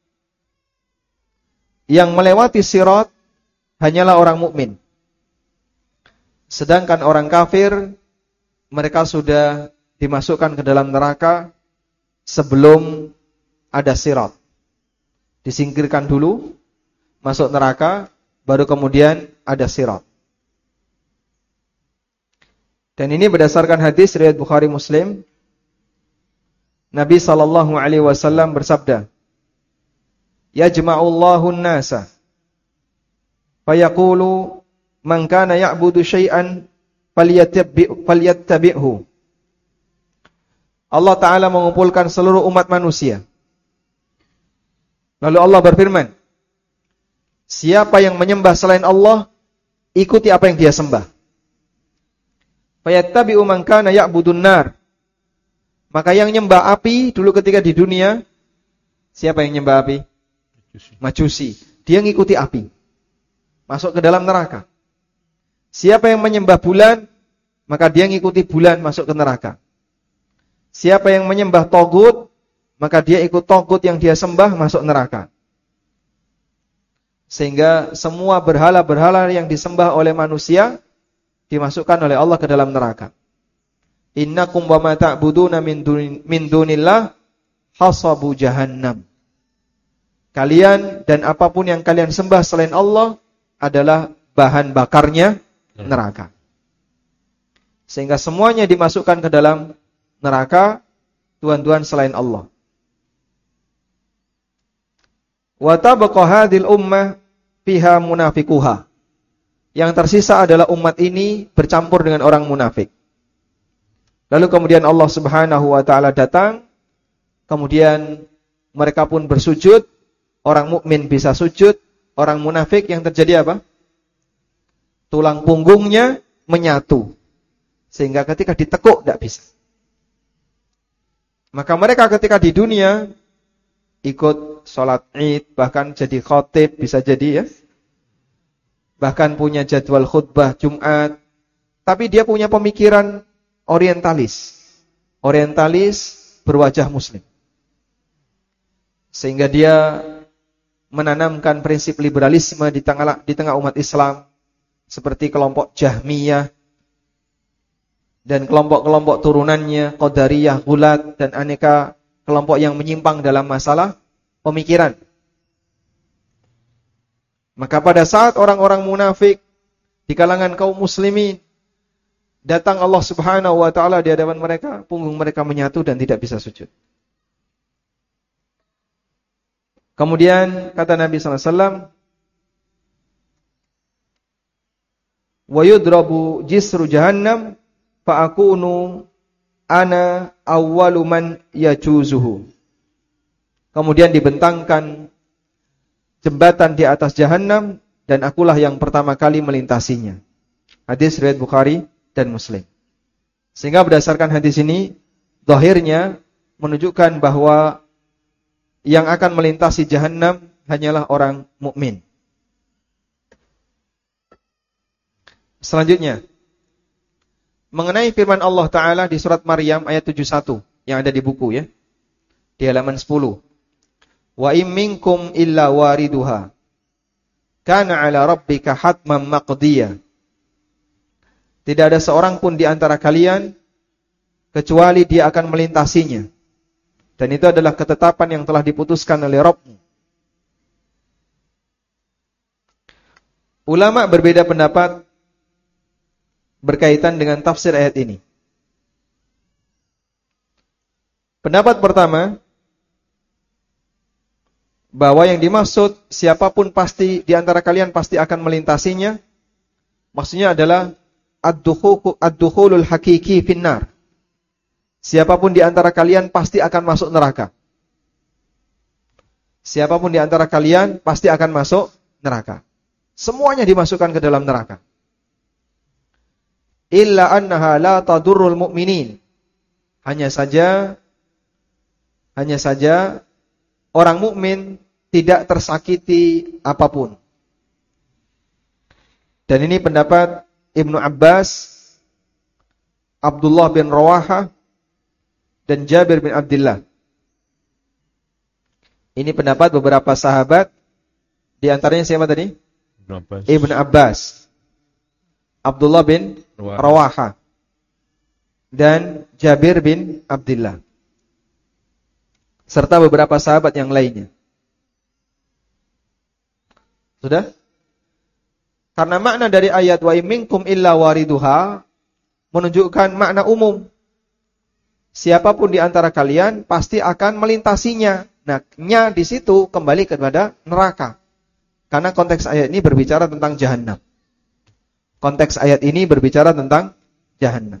yang melewati sirat hanyalah orang mukmin. Sedangkan orang kafir, mereka sudah dimasukkan ke dalam neraka sebelum ada sirat. Disingkirkan dulu, masuk neraka, baru kemudian ada sirat. Dan ini berdasarkan hadis riwayat Bukhari Muslim. Nabi sallallahu alaihi wasallam bersabda, "Yajma'ullahu an-nasa fayaqulu man kana ya'budu syai'an falyattabi' falyattabi'hu." Allah Ta'ala mengumpulkan seluruh umat manusia. Lalu Allah berfirman, siapa yang menyembah selain Allah, ikuti apa yang dia sembah. Fayattabi'u man kana ya'budun nar. Maka yang nyembah api dulu ketika di dunia, siapa yang nyembah api? Majusi. Dia ngikuti api, masuk ke dalam neraka. Siapa yang menyembah bulan, maka dia ngikuti bulan, masuk ke neraka. Siapa yang menyembah togut, maka dia ikut togut yang dia sembah, masuk neraka. Sehingga semua berhala-berhala yang disembah oleh manusia dimasukkan oleh Allah ke dalam neraka. Innakum wa ma ta'buduna min dun, min dunillah hasabu jahannam. Kalian dan apapun yang kalian sembah selain Allah adalah bahan bakarnya neraka. Sehingga semuanya dimasukkan ke dalam neraka, tuhan-tuhan selain Allah. Wa tabqa hadhil ummah fiha munafiquha. Yang tersisa adalah umat ini bercampur dengan orang munafik. Lalu kemudian Allah Subhanahu wa taala datang, kemudian mereka pun bersujud, orang mukmin bisa sujud, orang munafik yang terjadi apa? Tulang punggungnya menyatu. Sehingga ketika ditekuk tidak bisa. Maka mereka ketika di dunia ikut sholat Id, bahkan jadi khatib bisa jadi ya. Bahkan punya jadwal khutbah Jumat, tapi dia punya pemikiran orientalis. Orientalis berwajah muslim. Sehingga dia menanamkan prinsip liberalisme di tengah di tengah umat Islam, seperti kelompok Jahmiyah dan kelompok-kelompok turunannya, Qadariyah, Ghulat, dan aneka kelompok yang menyimpang dalam masalah pemikiran. Maka pada saat orang-orang munafik di kalangan kaum muslimin datang Allah Subhanahu wa taala di hadapan mereka, punggung mereka menyatu dan tidak bisa sujud. Kemudian kata Nabi sallallahu alaihi wasallam, "Wa yudrabu jisru jahannam fa akunu ana awwalu man yajuzuhu." Kemudian dibentangkan jembatan di atas jahannam dan akulah yang pertama kali melintasinya. Hadis riwayat Bukhari dan Muslim. Sehingga berdasarkan hadis ini, zahirnya menunjukkan bahwa yang akan melintasi jahannam hanyalah orang mukmin. Selanjutnya, mengenai firman Allah Ta'ala di surat Maryam ayat tujuh puluh satu yang ada di buku ya, di halaman sepuluh. Wa im minkum illa wariduha kana ala rabbika hatman maqdiya. Tidak ada seorang pun di antara kalian kecuali dia akan melintasinya. Dan itu adalah ketetapan yang telah diputuskan oleh Rabb-mu. Ulama berbeda pendapat berkaitan dengan tafsir ayat ini. Pendapat pertama, bahwa yang dimaksud siapapun pasti di antara kalian pasti akan melintasinya, maksudnya adalah ad-dukhulul hakiki finnar. Siapapun di antara kalian pasti akan masuk neraka. Siapapun di antara kalian pasti akan masuk neraka. Semuanya dimasukkan ke dalam neraka. Illa annaha la tadurrul mu'minin. Hanya saja hanya saja orang mukmin tidak tersakiti apapun. Dan ini pendapat Ibnu Abbas, Abdullah bin Rawahah, dan Jabir bin Abdullah. Ini pendapat beberapa sahabat, di antaranya siapa tadi? Ibnu Abbas, Ibnu Abbas, Abdullah bin Rawahah, dan Jabir bin Abdullah, serta beberapa sahabat yang lainnya. Sudah? Karena makna dari ayat wa minkum illa wariduha menunjukkan makna umum. Siapapun di antara kalian pasti akan melintasinya. Nah, nya di situ kembali kepada neraka. Karena konteks ayat ini berbicara tentang jahannam. Konteks ayat ini berbicara tentang jahannam.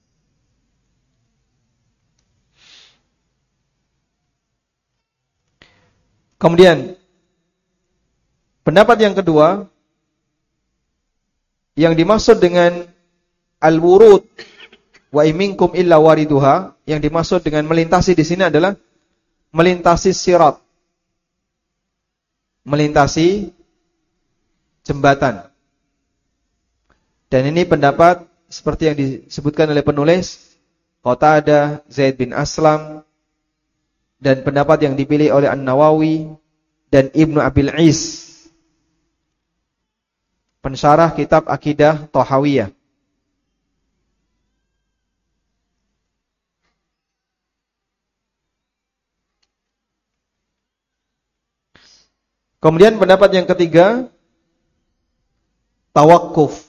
Kemudian pendapat yang kedua, yang dimaksud dengan al-wurud wa iminkum illa wariduha, yang dimaksud dengan melintasi di sini adalah melintasi sirat, melintasi jembatan. Dan ini pendapat seperti yang disebutkan oleh penulis Qatadah, Zaid bin Aslam, dan pendapat yang dipilih oleh An-Nawawi dan Ibnu Abil Is, pensyarah kitab Akidah Thahawiyah. Kemudian pendapat yang ketiga, tawakuf.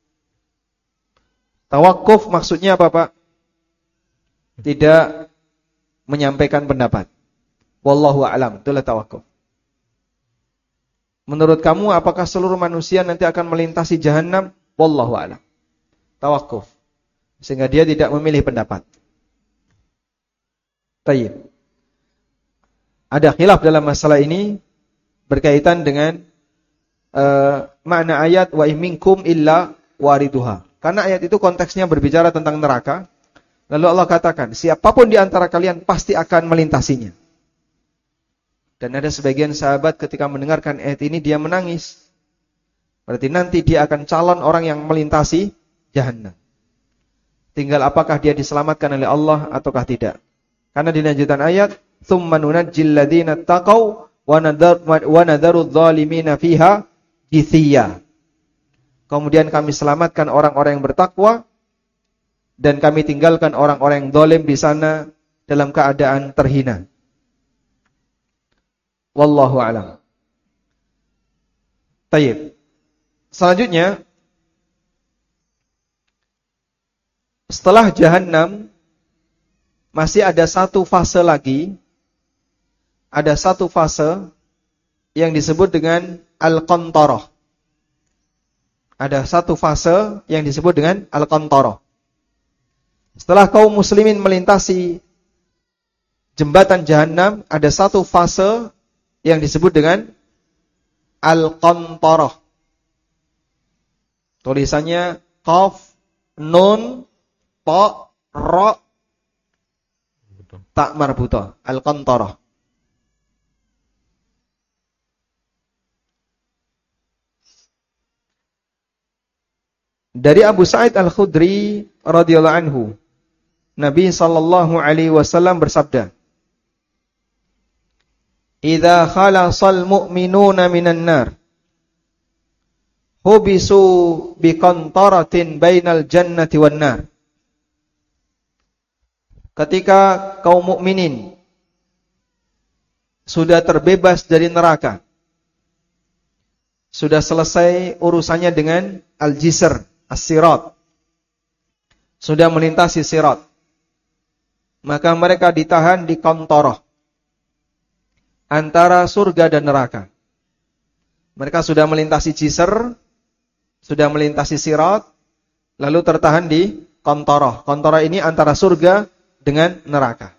Tawakuf maksudnya apa, Pak? Tidak menyampaikan pendapat. Wallahu a'lam, itulah tawakuf. Menurut kamu apakah seluruh manusia nanti akan melintasi jahannam? Wallahu a'lam. Tawakuf. Sehingga dia tidak memilih pendapat. Baik. Ada khilaf dalam masalah ini berkaitan dengan uh, makna ayat wa minkum illa wariduha. Karena ayat itu konteksnya berbicara tentang neraka. Lalu Allah katakan, siapapun di antara kalian pasti akan melintasinya. Dan ada sebagian sahabat ketika mendengarkan ayat ini dia menangis. Berarti nanti dia akan calon orang yang melintasi jahannam. Tinggal apakah dia diselamatkan oleh Allah ataukah tidak. Karena di lanjutan ayat, "Tsumma nunajjil ladzina taqaw wa nadharu adh-dhalimina fiha jithiya." Kemudian kami selamatkan orang-orang yang bertakwa dan kami tinggalkan orang-orang yang zalim di sana dalam keadaan terhina. Wallahu a'lam. Baik. Selanjutnya, setelah Jahannam masih ada satu fase lagi. Ada satu fase yang disebut dengan Al-Qantarah. Ada satu fase yang disebut dengan Al-Qantarah. Setelah kaum muslimin melintasi jembatan Jahannam, ada satu fase yang disebut dengan Al-Qantarah. Tulisannya Qaf, Nun, Ta, Ra, Ta marbuta. Al-Qantarah. Dari Abu Sa'id Al-Khudri radhiyallahu anhu, Nabi sallallahu alaihi wasallam bersabda, "Idza khalasal mu'minuna minan nar, hubisu biqantaratin bainal jannati wan nar." Ketika kaum mukminin sudah terbebas dari neraka, sudah selesai urusannya dengan al-jisr, as-sirat, sudah melintasi sirat, maka mereka ditahan di qantarah antara surga dan neraka. Mereka sudah melintasi jisr, sudah melintasi sirat, lalu tertahan di qantarah. Qantarah ini antara surga dengan neraka.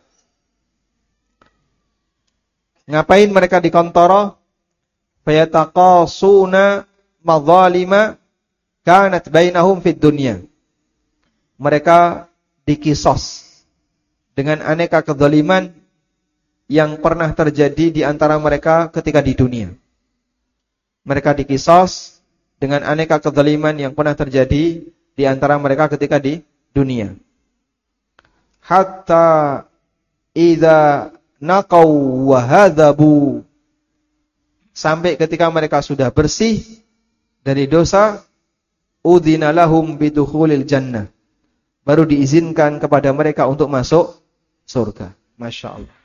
Ngapain mereka di qantarah? Fayataqasuna madzalima kanat bainahum fid dunya. Mereka dikisos dengan aneka kezaliman yang pernah terjadi di antara mereka ketika di dunia. Mereka dikisos dengan aneka kezaliman yang pernah terjadi di antara mereka ketika di dunia. Hatta idza naqaw wa hadzabu, sampai ketika mereka sudah bersih dari dosa, udzina lahum bidukhulil jannah, baru diizinkan kepada mereka untuk masuk surga. Masya Allah.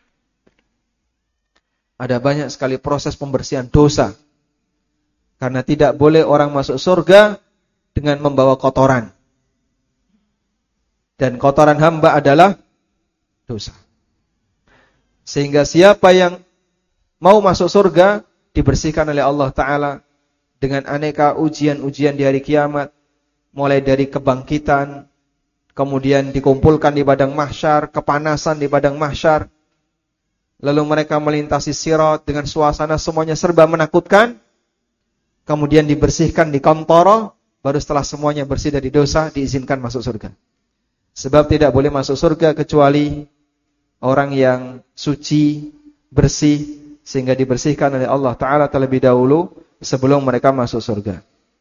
Ada banyak sekali proses pembersihan dosa. Karena tidak boleh orang masuk surga dengan membawa kotoran. Dan kotoran hamba adalah dosa. Sehingga siapa yang mau masuk surga dibersihkan oleh Allah Ta'ala dengan aneka ujian-ujian di hari kiamat, mulai dari kebangkitan, kemudian dikumpulkan di padang mahsyar, kepanasan di padang mahsyar, lalu mereka melintasi sirat dengan suasana semuanya serba menakutkan, kemudian dibersihkan di qantarah, baru setelah semuanya bersih dari dosa diizinkan masuk surga. Sebab tidak boleh masuk surga kecuali orang yang suci, bersih, sehingga dibersihkan oleh Allah Ta'ala terlebih dahulu sebelum mereka masuk surga.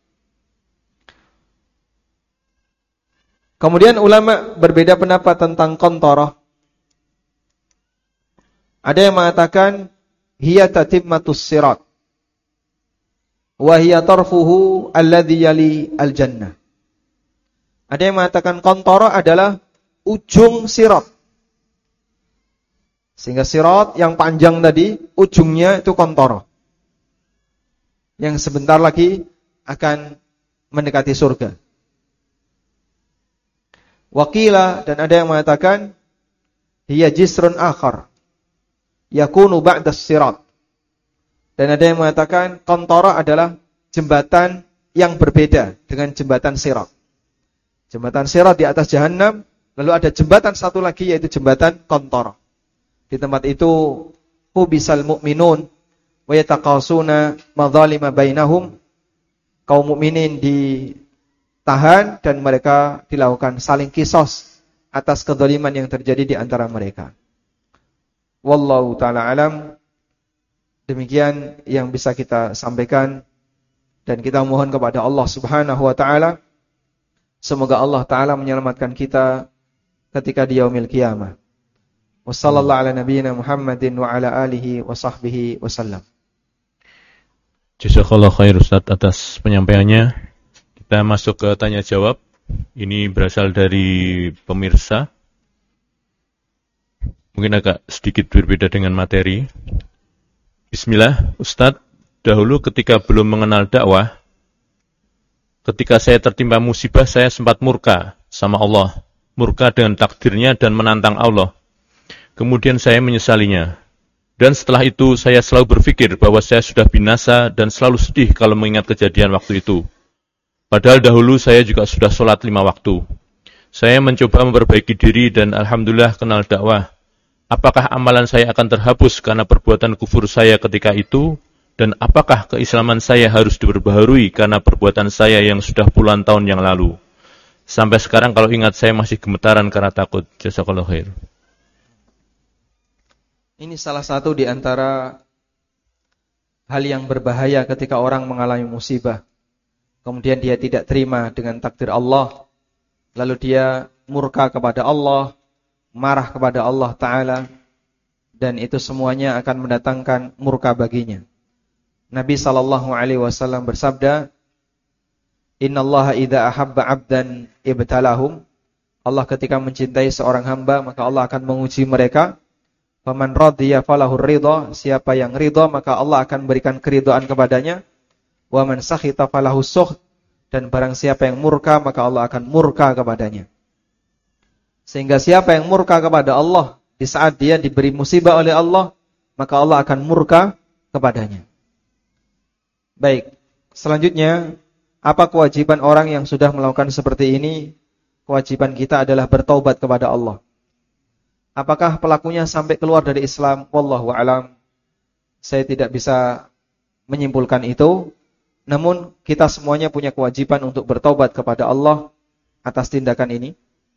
Kemudian ulama berbeda pendapat tentang qantarah. Ada yang mengatakan hiya tatimmatus sirat wa hiya tarfuhu alladhi yali al-jannah. Ada yang mengatakan qantarah adalah ujung sirat. Sehingga sirat yang panjang tadi, ujungnya itu qantarah, yang sebentar lagi akan mendekati surga. Wakila, dan ada yang mengatakan hiya jisrun akhar yakunu ba'da sirat. Dan ada yang mengatakan qantarah adalah jembatan yang berbeda dengan jembatan sirat. Jembatan sirat di atas Jahannam, lalu ada jembatan satu lagi yaitu jembatan qantarah. Di tempat itu hubisal mu'minun wa yataqasuna madzalima bainahum. Kaum mukminin ditahan dan mereka dilakukan saling kisos atas kezaliman yang terjadi di antara mereka. Wallahu ta'ala alam. Demikian yang bisa kita sampaikan, dan kita mohon kepada Allah Subhanahu wa taala Semoga Allah Ta'ala menyelamatkan kita ketika di yaumil qiyamah. Wassallallahu ala nabiyyina Muhammadin wa ala alihi wa sahbihi wasallam. Jazakallah khair Ustaz atas penyampaiannya. Kita masuk ke tanya jawab. Ini berasal dari pemirsa. Mungkin agak sedikit berbeda dengan materi. Bismillah, Ustaz, dahulu ketika belum mengenal dakwah, ketika saya tertimpa musibah, saya sempat murka sama Allah. Murka dengan takdirnya dan menantang Allah. Kemudian saya menyesalinya. Dan setelah itu saya selalu berpikir bahwa saya sudah binasa dan selalu sedih kalau mengingat kejadian waktu itu. Padahal dahulu saya juga sudah sholat lima waktu. Saya mencoba memperbaiki diri dan alhamdulillah kenal dakwah. Apakah amalan saya akan terhapus karena perbuatan kufur saya ketika itu? Dan apakah keislaman saya harus diperbaharui karena perbuatan saya yang sudah puluhan tahun yang lalu? Sampai sekarang kalau ingat saya masih gemetaran karena takut. Jazakallahu khair. Ini salah satu di antara hal yang berbahaya ketika orang mengalami musibah. Kemudian dia tidak terima dengan takdir Allah. Lalu dia murka kepada Allah, marah kepada Allah Ta'ala, dan itu semuanya akan mendatangkan murka baginya. Nabi sallallahu alaihi wasallam bersabda, "Innallaha idza ahabba 'abdan ibtalahum." Allah ketika mencintai seorang hamba, maka Allah akan menguji mereka. Faman radiya falahur ridha, siapa yang ridha maka Allah akan berikan keridhaan kepadanya. Wa man sakhita falahu sukht, dan barang siapa yang murka maka Allah akan murka kepadanya. Sehingga siapa yang murka kepada Allah di saat dia diberi musibah oleh Allah, maka Allah akan murka kepadanya. Baik, selanjutnya, apa kewajiban orang yang sudah melakukan seperti ini? Kewajiban kita adalah bertaubat kepada Allah. Apakah pelakunya sampai keluar dari Islam? Wallahu a'lam. Saya tidak bisa menyimpulkan itu. Namun kita semuanya punya kewajiban untuk bertaubat kepada Allah atas tindakan ini.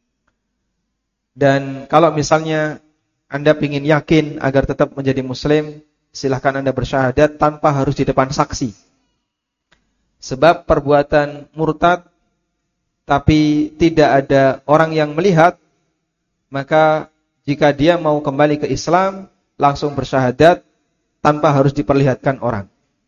Dan kalau misalnya Anda ingin yakin agar tetap menjadi muslim, silahkan Anda bersyahadat tanpa harus di depan saksi. Sebab perbuatan murtad tapi tidak ada orang yang melihat, maka jika dia mau kembali ke Islam, langsung bersyahadat tanpa harus diperlihatkan orang.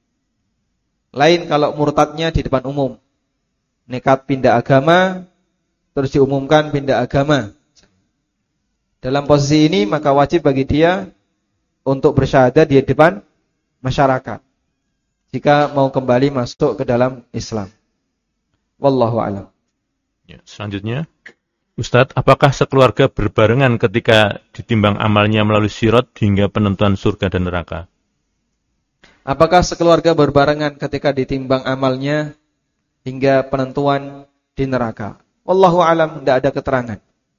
Lain kalau murtadnya di depan umum, nekat pindah agama, terus diumumkan pindah agama. Dalam posisi ini maka wajib bagi dia untuk bersyahadat di depan masyarakat jika mau kembali masuk ke dalam Islam. Wallahu a'lam. Ya, selanjutnya, Ustadz, apakah sekeluarga berbarengan ketika ditimbang amalnya melalui sirat hingga penentuan surga dan neraka? Apakah sekeluarga berbarengan ketika ditimbang amalnya hingga penentuan di neraka? Wallahu a'lam, tidak ada keterangan.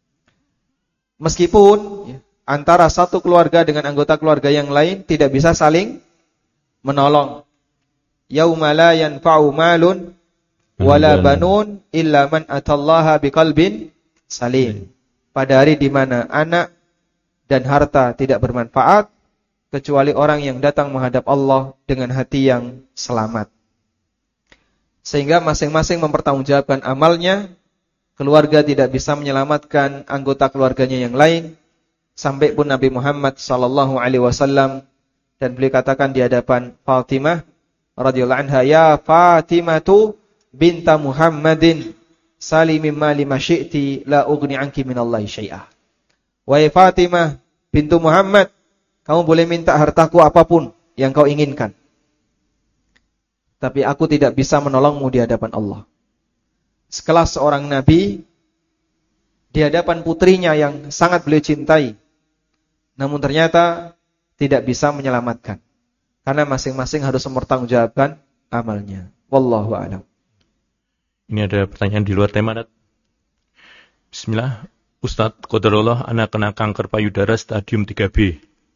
Meskipun ya, antara satu keluarga dengan anggota keluarga yang lain tidak bisa saling menolong. Yauma la yanfa'u malun wala banun illa man atallaha biqalbin salim. Pada hari di mana anak dan harta tidak bermanfaat kecuali orang yang datang menghadap Allah dengan hati yang selamat. Sehingga masing-masing mempertanggungjawabkan amalnya. Keluarga tidak bisa menyelamatkan anggota keluarganya yang lain, sampai pun Nabi Muhammad sallallahu alaihi wasallam dan beliau katakan di hadapan Fatimah radhiyallahu anha, "Ya Fatimatu binta Muhammadin, salimi ma lima syi'ti la ughni anki minallahi syai'ah." Wahai Fatimah bintu Muhammad, kamu boleh minta hartaku apapun yang kau inginkan, tapi aku tidak bisa menolongmu di hadapan Allah. Sekelas seorang nabi di hadapan putrinya yang sangat beliau cintai, namun ternyata tidak bisa menyelamatkan karena masing-masing harus mempertanggungjawabkan amalnya. Wallahu a'lam. Ini ada pertanyaan di luar tema, Dat. Bismillah, Ustadz, qadarullah anak kena kanker payudara stadium tiga B.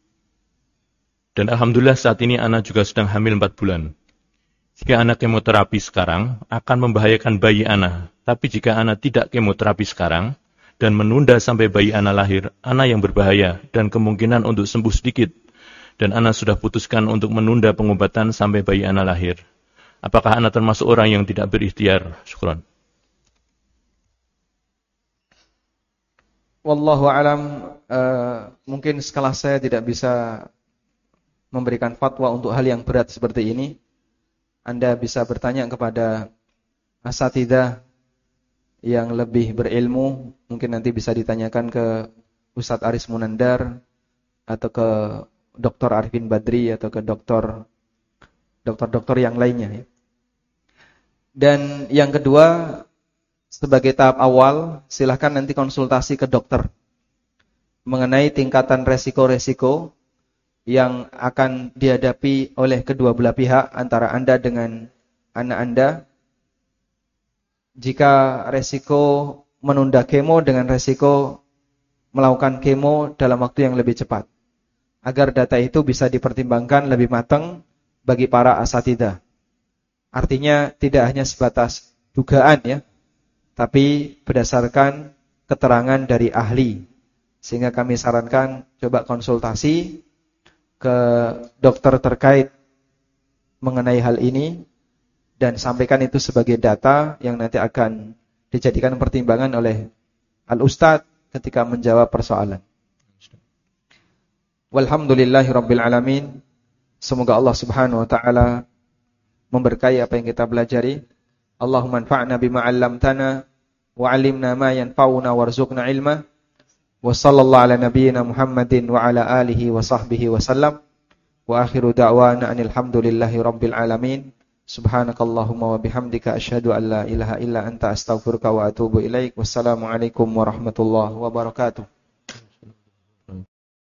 Dan alhamdulillah saat ini anak juga sedang hamil empat bulan. Jika anak kemoterapi sekarang, akan membahayakan bayi anak. Tapi jika anak tidak kemoterapi sekarang, dan menunda sampai bayi anak lahir, anak yang berbahaya, dan kemungkinan untuk sembuh sedikit. Dan anak sudah putuskan untuk menunda pengobatan sampai bayi anak lahir. Apakah anak termasuk orang yang tidak berikhtiar? Syukran. wallahu alam, uh, mungkin skala saya tidak bisa memberikan fatwa untuk hal yang berat seperti ini. Anda bisa bertanya kepada asatidzah yang lebih berilmu, mungkin nanti bisa ditanyakan ke Ustadz Aris Munandar atau ke Doktor Arifin Badri atau ke dokter dokter-dokter yang lainnya ya. Dan yang kedua, sebagai tahap awal, silahkan nanti konsultasi ke dokter mengenai tingkatan resiko-resiko yang akan dihadapi oleh kedua belah pihak antara Anda dengan anak Anda. Jika resiko menunda kemo dengan resiko melakukan kemo dalam waktu yang lebih cepat, agar data itu bisa dipertimbangkan lebih matang bagi para asatidzah. Artinya tidak hanya sebatas dugaan ya, tapi berdasarkan keterangan dari ahli. Sehingga kami sarankan coba konsultasi ke dokter terkait mengenai hal ini dan sampaikan itu sebagai data yang nanti akan dijadikan pertimbangan oleh al-ustadz ketika menjawab persoalan. Walhamdulillahirabbil alamin. Semoga Allah Subhanahu wa taala memberkahi apa yang kita pelajari. Allahumma anfa'na bima 'allamtana wa 'allimna ma yanfa'una warzuqna ilma. Wa sallallahu ala nabiyyina Muhammadin wa ala alihi wa sahbihi wa sallam. Wa akhiru da'wana anil hamdulillahi rabbil alamin. Subhanakallahumma wa bihamdika asyhadu an la ilaha illa anta astaghfiruka wa atubu ilaik. Wassalamu alaikum warahmatullahi wabarakatuh.